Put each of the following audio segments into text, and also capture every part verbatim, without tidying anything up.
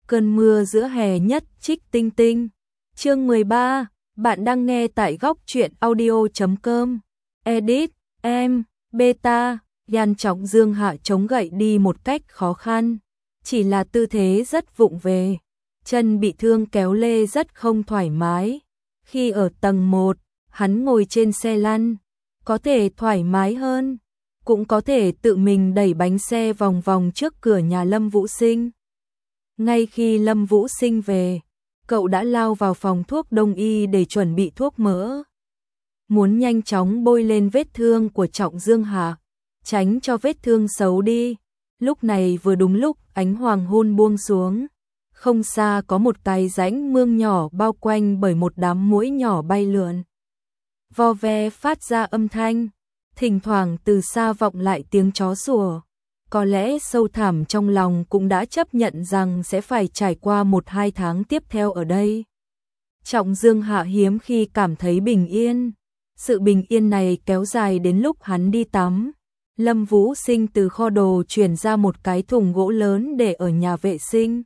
Cơn mưa giữa hè nhất trích tinh tinh. Chương mười ba, bạn đang nghe tại góc truyện audio chấm com. Edit, em, beta, Yan Trọng Dương Hạ chống gậy đi một cách khó khăn. Chỉ là tư thế rất vụng về. Chân bị thương kéo lê rất không thoải mái. Khi ở tầng một, hắn ngồi trên xe lăn. Có thể thoải mái hơn. Cũng có thể tự mình đẩy bánh xe vòng vòng trước cửa nhà Lâm Vũ Sinh. Ngay khi Lâm Vũ Sinh về, cậu đã lao vào phòng thuốc đông y để chuẩn bị thuốc mỡ. Muốn nhanh chóng bôi lên vết thương của Trọng Dương Hạ, tránh cho vết thương xấu đi. Lúc này vừa đúng lúc ánh hoàng hôn buông xuống. Không xa có một cái rãnh mương nhỏ bao quanh bởi một đám muỗi nhỏ bay lượn. Vo ve phát ra âm thanh, thỉnh thoảng từ xa vọng lại tiếng chó sủa. Có lẽ sâu thẳm trong lòng cũng đã chấp nhận rằng sẽ phải trải qua một hai tháng tiếp theo ở đây. Trọng Dương Hạ hiếm khi cảm thấy bình yên. Sự bình yên này kéo dài đến lúc hắn đi tắm. Lâm Vũ Sinh từ kho đồ chuyển ra một cái thùng gỗ lớn để ở nhà vệ sinh.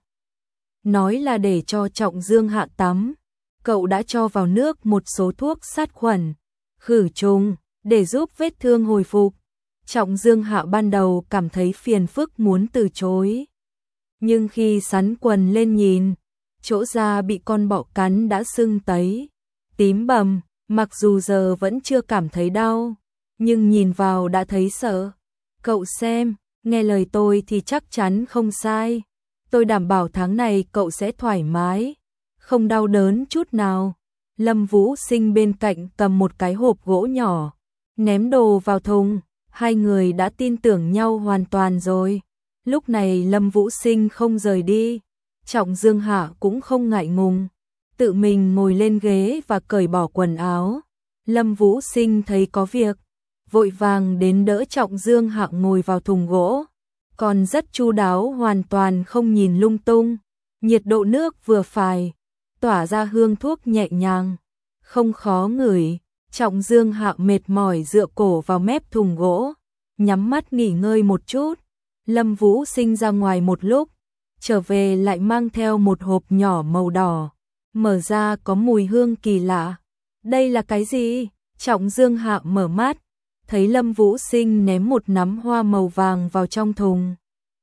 Nói là để cho Trọng Dương Hạ tắm. Cậu đã cho vào nước một số thuốc sát khuẩn, khử trùng, để giúp vết thương hồi phục. Trọng Dương Hạ ban đầu cảm thấy phiền phức muốn từ chối. Nhưng khi sắn quần lên nhìn, chỗ da bị con bọ cắn đã sưng tấy, tím bầm, mặc dù giờ vẫn chưa cảm thấy đau, nhưng nhìn vào đã thấy sợ. Cậu xem, nghe lời tôi thì chắc chắn không sai. Tôi đảm bảo tháng này cậu sẽ thoải mái, không đau đớn chút nào. Lâm Vũ Sinh bên cạnh cầm một cái hộp gỗ nhỏ, ném đồ vào thùng. Hai người đã tin tưởng nhau hoàn toàn rồi. Lúc này Lâm Vũ Sinh không rời đi. Trọng Dương Hạ cũng không ngại ngùng, tự mình ngồi lên ghế và cởi bỏ quần áo. Lâm Vũ Sinh thấy có việc, vội vàng đến đỡ Trọng Dương Hạ ngồi vào thùng gỗ. Còn rất chu đáo, hoàn toàn không nhìn lung tung. Nhiệt độ nước vừa phải, tỏa ra hương thuốc nhẹ nhàng, không khó ngửi. Trọng Dương Hạ mệt mỏi dựa cổ vào mép thùng gỗ, nhắm mắt nghỉ ngơi một chút. Lâm Vũ Sinh ra ngoài một lúc, trở về lại mang theo một hộp nhỏ màu đỏ, mở ra có mùi hương kỳ lạ. Đây là cái gì? Trọng Dương Hạ mở mắt, thấy Lâm Vũ Sinh ném một nắm hoa màu vàng vào trong thùng.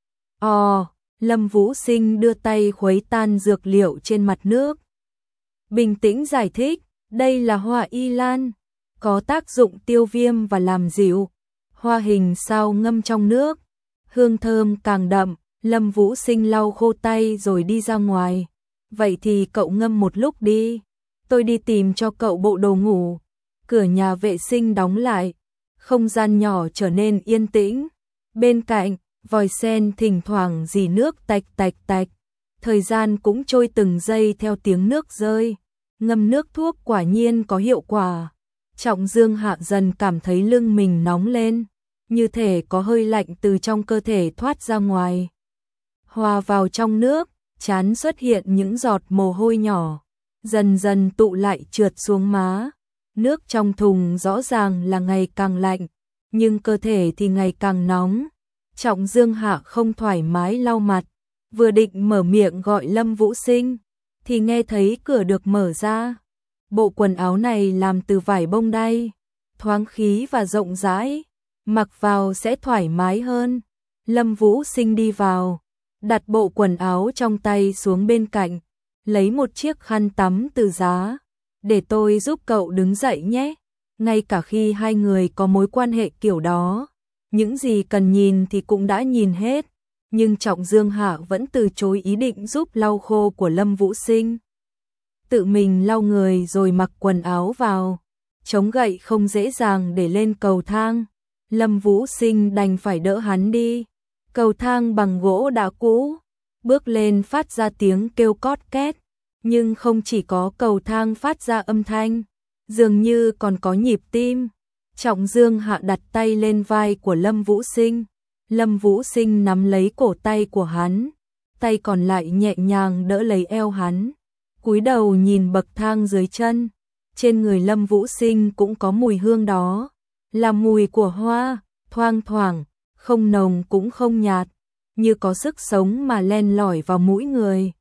Ồ, Lâm Vũ Sinh đưa tay khuấy tan dược liệu trên mặt nước. Bình tĩnh giải thích, đây là hoa y lan, có tác dụng tiêu viêm và làm dịu. Hoa hình sao ngâm trong nước, hương thơm càng đậm. Lâm Vũ Sinh lau khô tay rồi đi ra ngoài. Vậy thì cậu ngâm một lúc đi, tôi đi tìm cho cậu bộ đồ ngủ. Cửa nhà vệ sinh đóng lại, không gian nhỏ trở nên yên tĩnh. Bên cạnh, vòi sen thỉnh thoảng rỉ nước tạch tạch tạch. Thời gian cũng trôi từng giây theo tiếng nước rơi. Ngâm nước thuốc quả nhiên có hiệu quả. Trọng Dương Hạ dần cảm thấy lưng mình nóng lên, như thể có hơi lạnh từ trong cơ thể thoát ra ngoài. Hòa vào trong nước, trán xuất hiện những giọt mồ hôi nhỏ, dần dần tụ lại trượt xuống má. Nước trong thùng rõ ràng là ngày càng lạnh, nhưng cơ thể thì ngày càng nóng. Trọng Dương Hạ không thoải mái lau mặt, vừa định mở miệng gọi Lâm Vũ Sinh, thì nghe thấy cửa được mở ra. Bộ quần áo này làm từ vải bông đay, thoáng khí và rộng rãi, mặc vào sẽ thoải mái hơn. Lâm Vũ Sinh đi vào, đặt bộ quần áo trong tay xuống bên cạnh, lấy một chiếc khăn tắm từ giá. Để tôi giúp cậu đứng dậy nhé. Ngay cả khi hai người có mối quan hệ kiểu đó, những gì cần nhìn thì cũng đã nhìn hết. Nhưng Trọng Dương Hạ vẫn từ chối ý định giúp lau khô của Lâm Vũ Sinh. Tự mình lau người rồi mặc quần áo vào. Chống gậy không dễ dàng để lên cầu thang. Lâm Vũ Sinh đành phải đỡ hắn đi. Cầu thang bằng gỗ đã cũ, bước lên phát ra tiếng kêu cót két. Nhưng không chỉ có cầu thang phát ra âm thanh, dường như còn có nhịp tim. Trọng Dương Hạ đặt tay lên vai của Lâm Vũ Sinh. Lâm Vũ Sinh nắm lấy cổ tay của hắn, tay còn lại nhẹ nhàng đỡ lấy eo hắn. Cúi đầu nhìn bậc thang dưới chân, trên người Lâm Vũ Sinh cũng có mùi hương đó, là mùi của hoa, thoang thoảng, không nồng cũng không nhạt, như có sức sống mà len lỏi vào mũi người.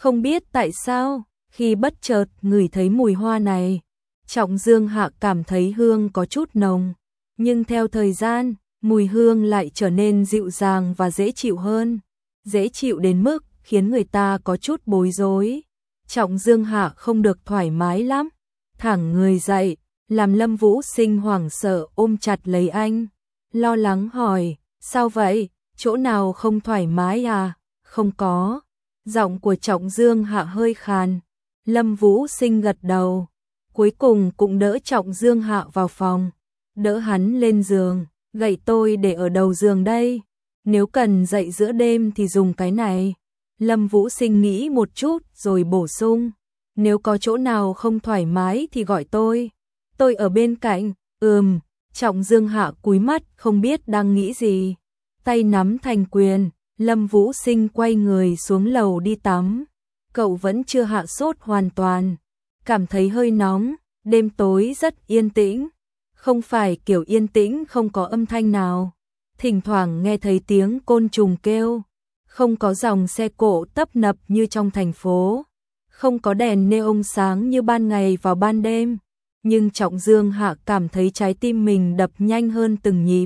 Không biết tại sao, khi bất chợt ngửi thấy mùi hoa này, Trọng Dương Hạ cảm thấy hương có chút nồng, nhưng theo thời gian, mùi hương lại trở nên dịu dàng và dễ chịu hơn, dễ chịu đến mức khiến người ta có chút bối rối. Trọng Dương Hạ không được thoải mái lắm, thẳng người dậy, làm Lâm Vũ Sinh hoảng sợ ôm chặt lấy anh, lo lắng hỏi, sao vậy, chỗ nào không thoải mái à? Không có. Giọng của Trọng Dương Hạ hơi khàn. Lâm Vũ Sinh gật đầu, cuối cùng cũng đỡ Trọng Dương Hạ vào phòng, đỡ hắn lên giường, gậy tôi để ở đầu giường đây, nếu cần dậy giữa đêm thì dùng cái này. Lâm Vũ Sinh nghĩ một chút rồi bổ sung, nếu có chỗ nào không thoải mái thì gọi tôi, tôi ở bên cạnh. Ừm. Trọng Dương Hạ cúi mắt không biết đang nghĩ gì, tay nắm thành quyền. Lâm Vũ Sinh quay người xuống lầu đi tắm, cậu vẫn chưa hạ sốt hoàn toàn, cảm thấy hơi nóng, đêm tối rất yên tĩnh, không phải kiểu yên tĩnh không có âm thanh nào, thỉnh thoảng nghe thấy tiếng côn trùng kêu, không có dòng xe cộ tấp nập như trong thành phố, không có đèn neon sáng như ban ngày vào ban đêm, nhưng Trọng Dương Hạ cảm thấy trái tim mình đập nhanh hơn từng nhịp.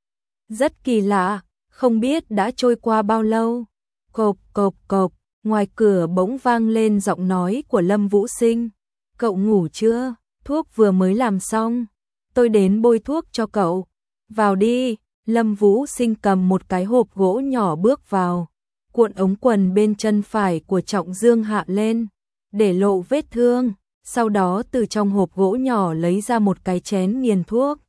Rất kỳ lạ. Không biết đã trôi qua bao lâu. Cộp cộp cộp, ngoài cửa bỗng vang lên giọng nói của Lâm Vũ Sinh. Cậu ngủ chưa? Thuốc vừa mới làm xong. Tôi đến bôi thuốc cho cậu. Vào đi. Lâm Vũ Sinh cầm một cái hộp gỗ nhỏ bước vào, cuộn ống quần bên chân phải của Trọng Dương Hạ lên, để lộ vết thương. Sau đó từ trong hộp gỗ nhỏ lấy ra một cái chén nghiền thuốc.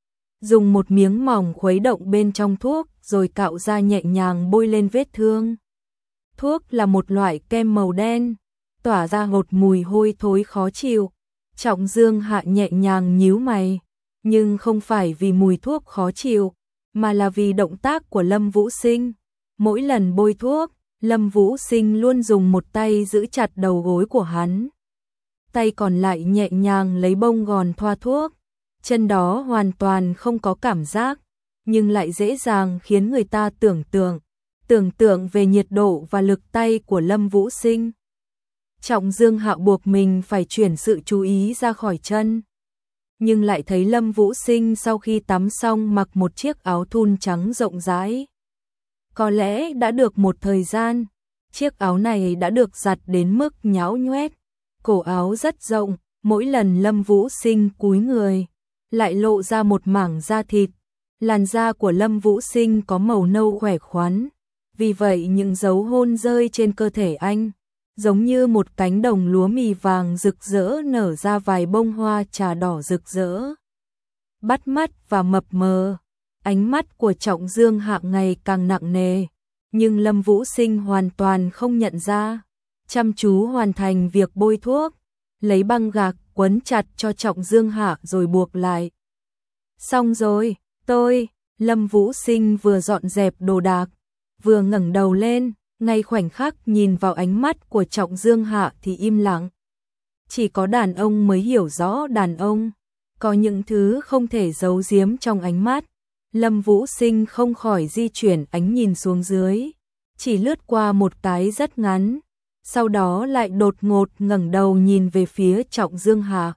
Dùng một miếng mỏng khuấy động bên trong thuốc, rồi cạo ra nhẹ nhàng bôi lên vết thương. Thuốc là một loại kem màu đen, tỏa ra một mùi hôi thối khó chịu. Trọng Dương Hạ nhẹ nhàng nhíu mày, nhưng không phải vì mùi thuốc khó chịu, mà là vì động tác của Lâm Vũ Sinh. Mỗi lần bôi thuốc, Lâm Vũ Sinh luôn dùng một tay giữ chặt đầu gối của hắn, tay còn lại nhẹ nhàng lấy bông gòn thoa thuốc. Chân đó hoàn toàn không có cảm giác, nhưng lại dễ dàng khiến người ta tưởng tượng, tưởng tượng về nhiệt độ và lực tay của Lâm Vũ Sinh. Trọng Dương Hạ buộc mình phải chuyển sự chú ý ra khỏi chân, nhưng lại thấy Lâm Vũ Sinh sau khi tắm xong mặc một chiếc áo thun trắng rộng rãi. Có lẽ đã được một thời gian, chiếc áo này đã được giặt đến mức nhão nhoét, cổ áo rất rộng, mỗi lần Lâm Vũ Sinh cúi người lại lộ ra một mảng da thịt. Làn da của Lâm Vũ Sinh có màu nâu khỏe khoắn, vì vậy những dấu hôn rơi trên cơ thể anh, giống như một cánh đồng lúa mì vàng rực rỡ nở ra vài bông hoa trà đỏ rực rỡ. Bắt mắt và mập mờ, ánh mắt của Trọng Dương Hạ ngày càng nặng nề, nhưng Lâm Vũ Sinh hoàn toàn không nhận ra, chăm chú hoàn thành việc bôi thuốc, lấy băng gạc quấn chặt cho Trọng Dương Hạ rồi buộc lại. Xong rồi, tôi, Lâm Vũ Sinh vừa dọn dẹp đồ đạc, vừa ngẩng đầu lên, ngay khoảnh khắc nhìn vào ánh mắt của Trọng Dương Hạ thì im lặng. Chỉ có đàn ông mới hiểu rõ đàn ông, có những thứ không thể giấu giếm trong ánh mắt. Lâm Vũ Sinh không khỏi di chuyển ánh nhìn xuống dưới, chỉ lướt qua một cái rất ngắn, sau đó lại đột ngột ngẩng đầu nhìn về phía Trọng Dương Hạ.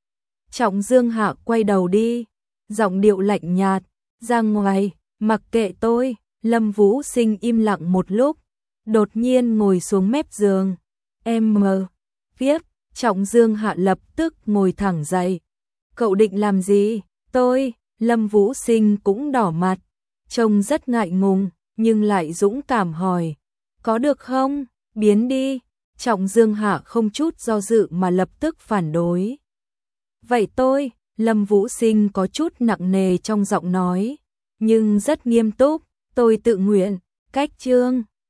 Trọng Dương Hạ quay đầu đi, giọng điệu lạnh nhạt, ra ngoài, mặc kệ tôi. Lâm Vũ Sinh im lặng một lúc, đột nhiên ngồi xuống mép giường. Em mờ, viết, Trọng Dương Hạ lập tức ngồi thẳng dậy. Cậu định làm gì? Tôi, Lâm Vũ Sinh cũng đỏ mặt, trông rất ngại ngùng, nhưng lại dũng cảm hỏi. Có được không? Biến đi. Trọng Dương Hạ không chút do dự mà lập tức phản đối. Vậy tôi, Lâm Vũ Sinh có chút nặng nề trong giọng nói, nhưng rất nghiêm túc, tôi tự nguyện, cách chương.